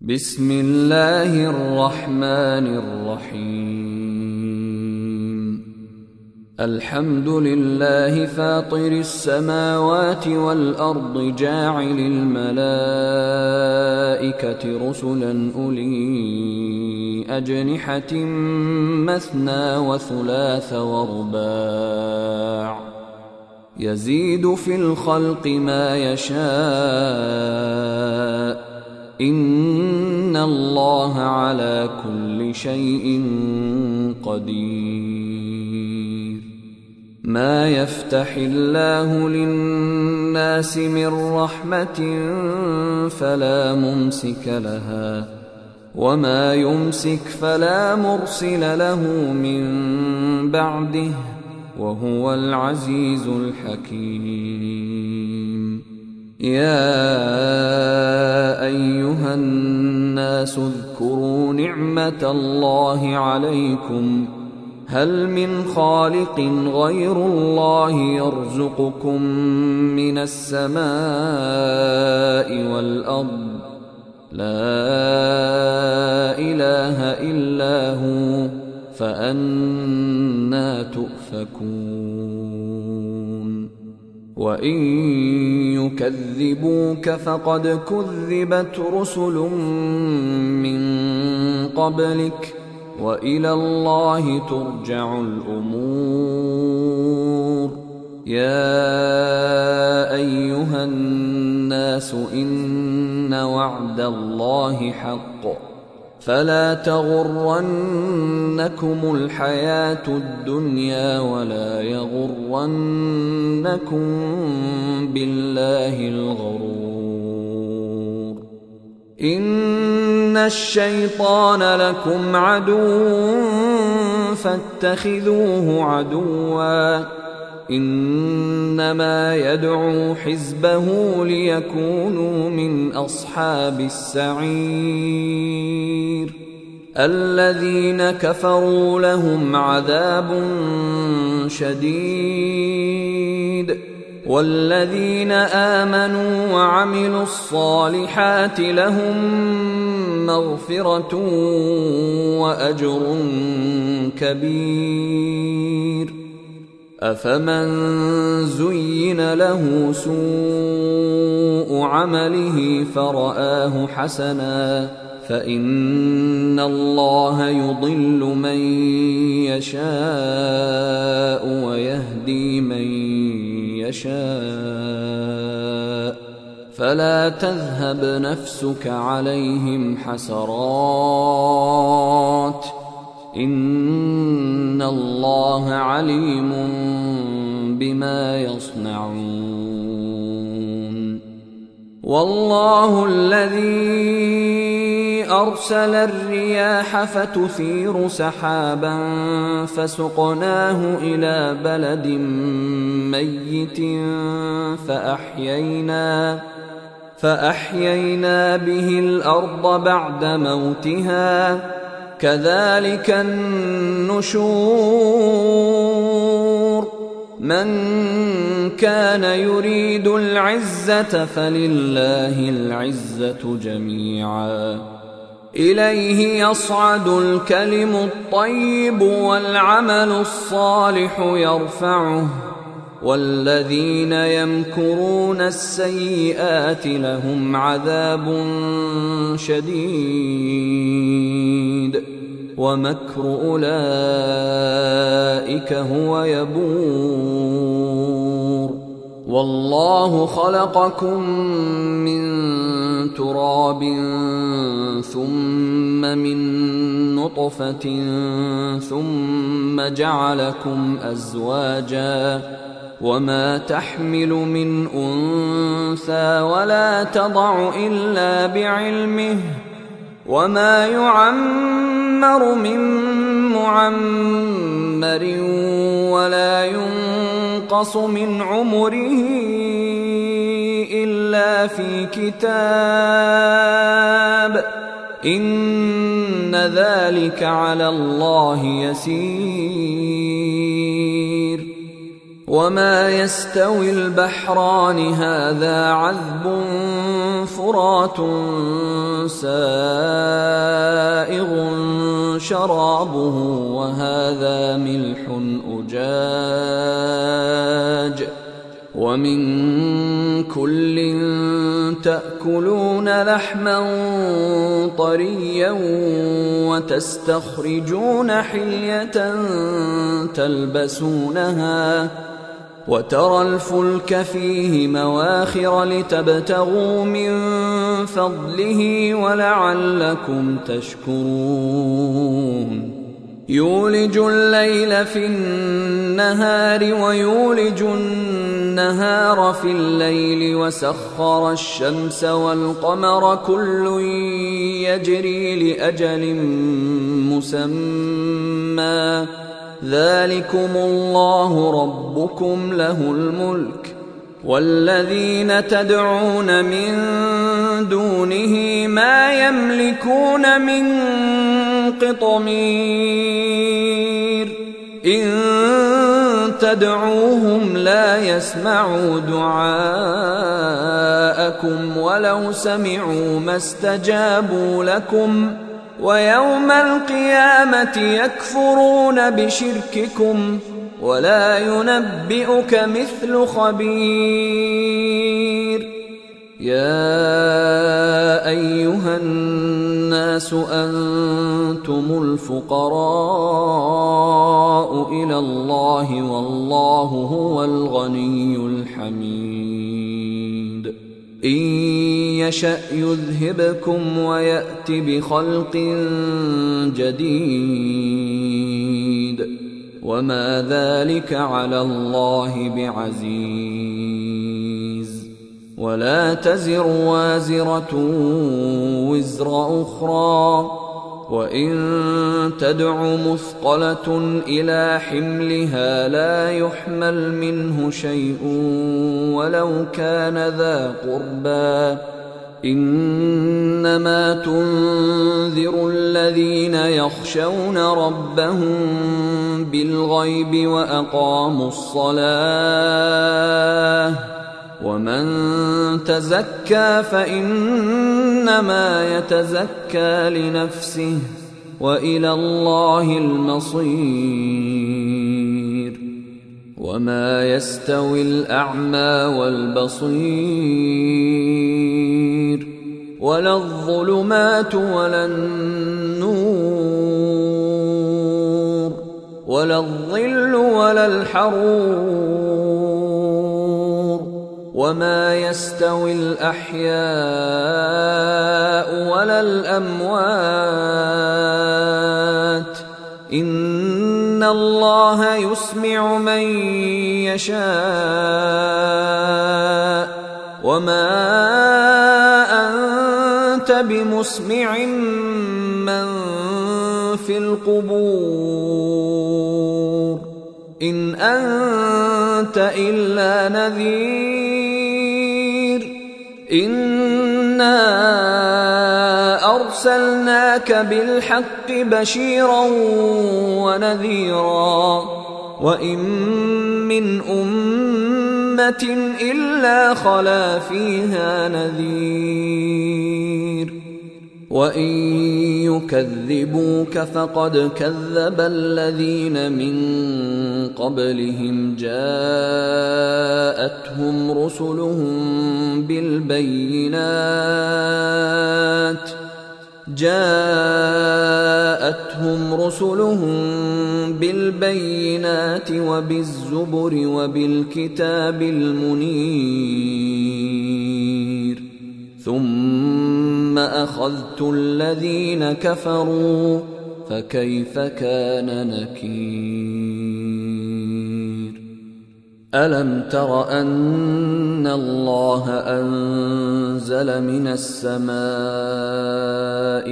بسم الله الرحمن الرحيم. الحمد لله فاطر السماوات والأرض جاعل الملائكة رسلا أولي أجنحة مثنى وثلاث ورباع يزيد في الخلق ما يشاء إن الله على كل شيء قدير. ما يفتح الله للناس من رحمة فلا ممسك لها وما يمسك فلا مرسل له من بعده وهو العزيز الحكيم. يا أيها الناس اذكروا نعمة الله عليكم هل من خالق غير الله يرزقكم من السماء والأرض لا إله إلا هو فأنى تؤفكون. وإن يكذبوك فقد كذبت رسل من قبلك وإلى الله ترجع الأمور. يا أيها الناس إن وعد الله حق فلا تغرنكم الحياة الدنيا ولا يغرنكم بالله الغرور. إن الشيطان لكم عدو فاتخذوه عدوا إنما يدعو حزبه ليكونوا من أصحاب السعير. الذين كفروا لهم عذاب شديد والذين آمنوا وعملوا الصالحات لهم مغفرة وأجر كبير. أفمن زين له سوء عمله فرآه حسنا فإن الله يضل من يشاء ويهدي من يشاء فلا تذهب نفسك عليهم حسرات إن الله عليم بما يصنعون. والله الذي أرسل الرياح فتثير سحابا فسقناه إلى بلد ميت فأحيينا به الأرض بعد موتها كذلك النشور. من كان يريد العزة فلله العزة جميعا إليه يصعد الكلم الطيب والعمل الصالح يرفعه والذين يمكرون السيئات لهم عذاب شديد ومكر أولئك هو يبور. والله خلقكم من تراب ثم من نطفة ثم جعلكم أزواجا وما تحمل من أنثى ولا تضع إلا بعلمه وما يعمر من معمر ولا ينقص من عمره إلا في كتاب إن ذلك على الله يسير. وما يستوي البحران هذا عذب فرات سائغ شرابه وهذا ملح أجاج ومن كل تأكلون لحما طريا وتستخرجون حلية تلبسونها وترى الفلك فيه مواخر لتبتغوا من فضله ولعلكم تشكرون يولج الليل في النهار ويولج النهار في الليل وسخر الشمس والقمر كل يجري لأجل مسمى ذلكم الله ربكم له الملك والذين تدعون من دونه ما يملكون من قطمير إن تدعوهم لا يسمعوا دعاءكم ولو سمعوا ما استجابوا لكم ويوم القيامة يكفرون بشرككم ولا ينبئك مثل خبير يا أيها الناس أنتم الفقراء إلى الله والله هو الغني الحميد إن يشأ يذهبكم ويأت بخلق جديد وما ذلك على الله بعزيز ولا تزر وازرة وزر أخرى وإن تدع مثقلة إلى حملها لا يحمل منه شيء ولو كان ذا قربى إنما تنذر الذين يخشون ربهم بالغيب وأقاموا الصلاة ومن تزكى فإنما يتزكى لنفسه وإلى الله المصير وما يستوي الأعمى والبصير ولا الظلمات ولا النور ولا الظل ولا الحرور وما يستوي الأحياء ولا الأموات إن الله يسمع من يشاء وما أنت بمسمع من في القبور إن أنت إلا نذير إنا أرسلناك بالحق بشيرا ونذيرا وإن من أمة إلا خلا فيها نذير وإن يكذبوك فقد كذب الذين من قبلهم جاءتهم رسلهم بالبينات وبالزبر وبالكتاب المنير ثم أخذت الذين كفروا فكيف كان نكير ألم تر أن الله أنزل من السماء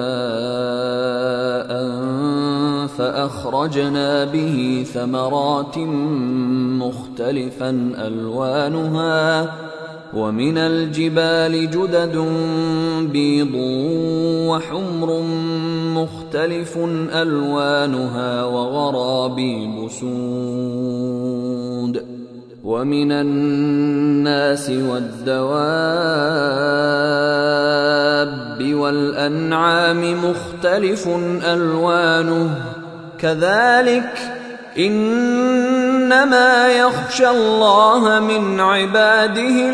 ماء فأخرجنا به ثمرات مختلفا ألوانها ومن الجبال جدد بيض وحمر مختلف ألوانها وغرابيب سود ومن الناس والدواب والأنعام مختلف ألوانه كذلك إنما يخشى الله من عباده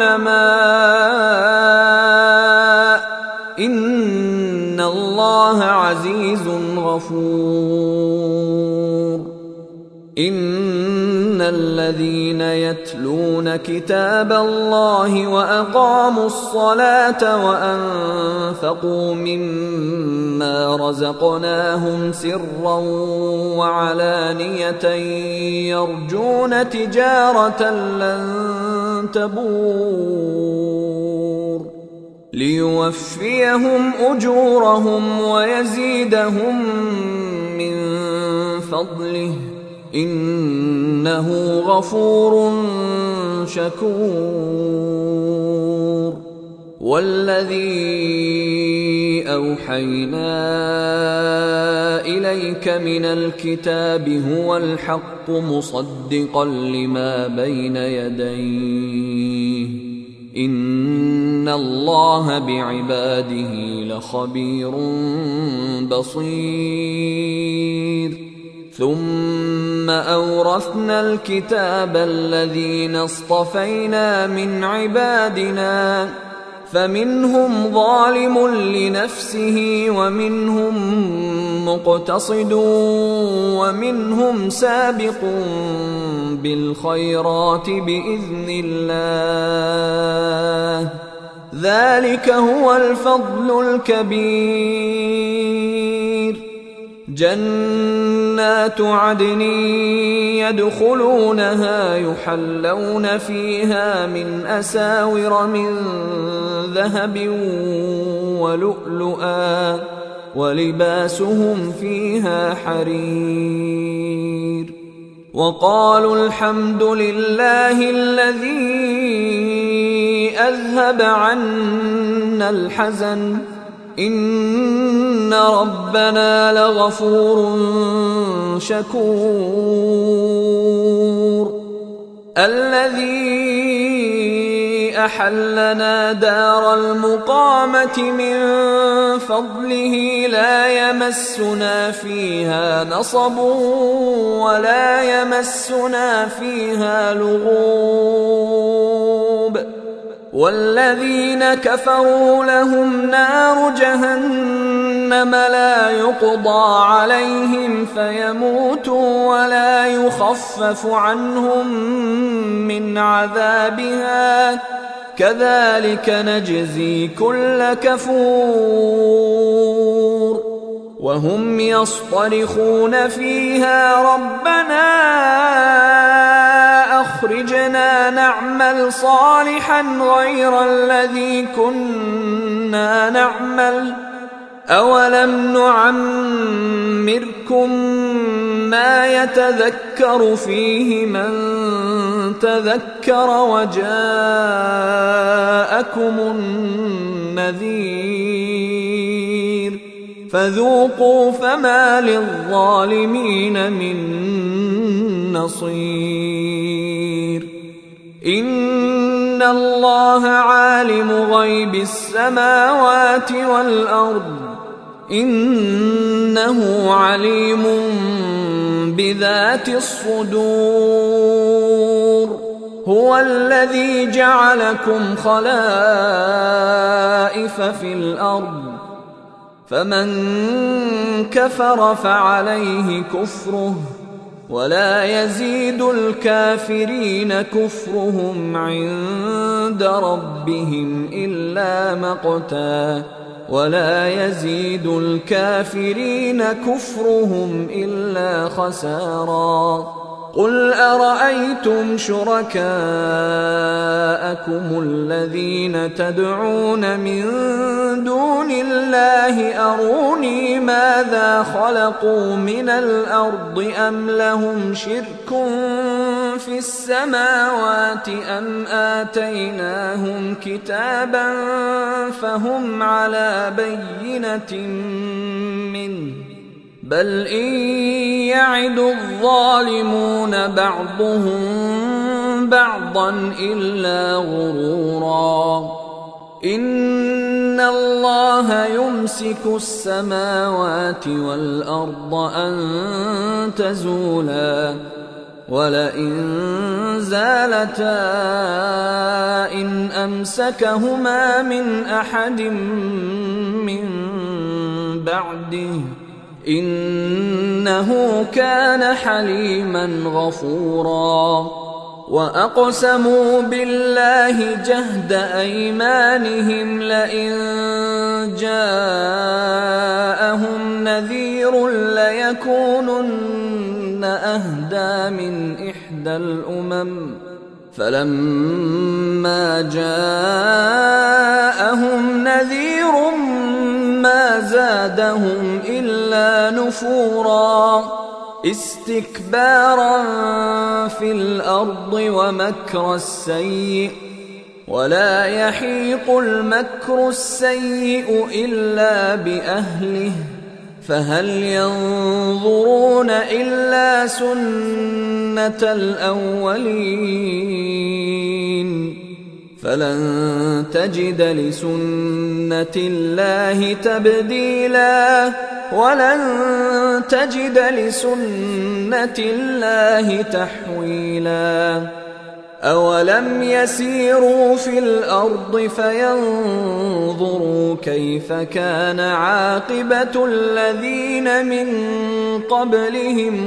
العلماء إن الله عزيز غفور. إن الذين يتلون كتاب الله وأقاموا الصلاة وأنفقوا مما رزقناهم سرا وعلانية يرجون تجارة لن تبور ليوفيهم أجورهم ويزيدهم من فضله إنه غفور شكور. والذي أوحينا إليك من الكتاب هو الحق مصدقا لما بين يديه إن الله بعباده لخبير بصير. ثم أورثنا الكتاب الذين اصطفينا من عبادنا فمنهم ظالم لنفسه ومنهم مقتصد ومنهم سابق بالخيرات بإذن الله ذلك هو الفضل الكبير. جنات عدن يدخلونها يحلون فيها من أساور من ذهب ولؤلؤا ولباسهم فيها حرير. وقالوا الحمد لله الذي أذهب عنا الحزن إن ربنا لغفور شكور. الذي أحلنا دار المقامة من فضله لا يمسنا فيها نصب ولا يمسنا فيها لغوب. والذين كفروا لهم نار جهنم لا يقضى عليهم فيموتوا ولا يخفف عنهم من عذابها كذلك نجزي كل كفور. وهم يصطرخون فيها ربنا أخرجنا نعمل صالحا غير الذي كنا نعمل أولم نعمركم ما يتذكر فيه من تذكر وجاءكم النذير فذوقوا فما للظالمين من نصير. إن الله عالم غيب السماوات والأرض إنه عليم بذات الصدور. هو الذي جعلكم خلائف في الأرض فمن كفر فعليه كفره ولا يزيد الكافرين كفرهم عند ربهم إلا مقتا ولا يزيد الكافرين كفرهم إلا خسارا. قل أرأيتم شركاءكم الذين تدعون من دون الله أروني ماذا خلقوا من الأرض أم لهم شرك في السماوات أم آتيناهم كتابا فهم على بينة منه بل إن يعد الظالمون بعضهم بعضا إلا غرورا إن الله يمسك السماوات والأرض أن تزولا ولئن زالتا إن أمسكهما من أحد من بعده إنه كان حليما غفورا وأقسموا بالله جهد أيمانهم لئن جاءهم نذير ليكونن أهدى من إحدى الأمم فلما جاءهم نذير ما زادهم إلا نفورا استكبارا في الأرض ومكر السيء ولا يحيق المكر السيء إلا بأهله فهل ينظرون إلا سنة الأولين فلن تجد لسنة الله تبديلا ولن تجد لسنة الله تحويلا أولم يسيروا في الأرض فينظروا كيف كان عاقبة الذين من قبلهم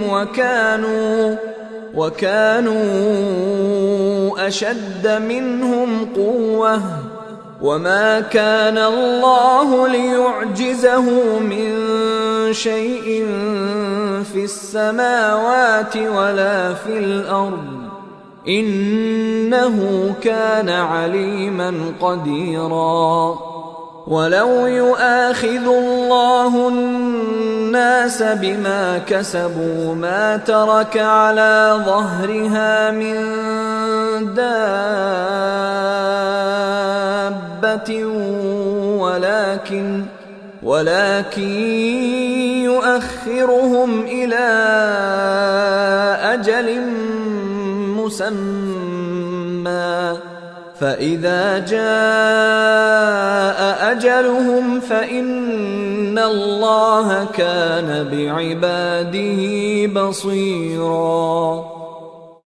وكانوا أشد منهم قوة وما كان الله ليعجزه من شيء في السماوات ولا في الأرض إنه كان عليما قديرا ولو يؤاخذ الله الناس بما كسبوا ما ترك على ظهرها من دابة ولكن يؤخرهم إلى أجل مسمى فإذا جاء أجلهم فإن الله كان بعباده بصيرا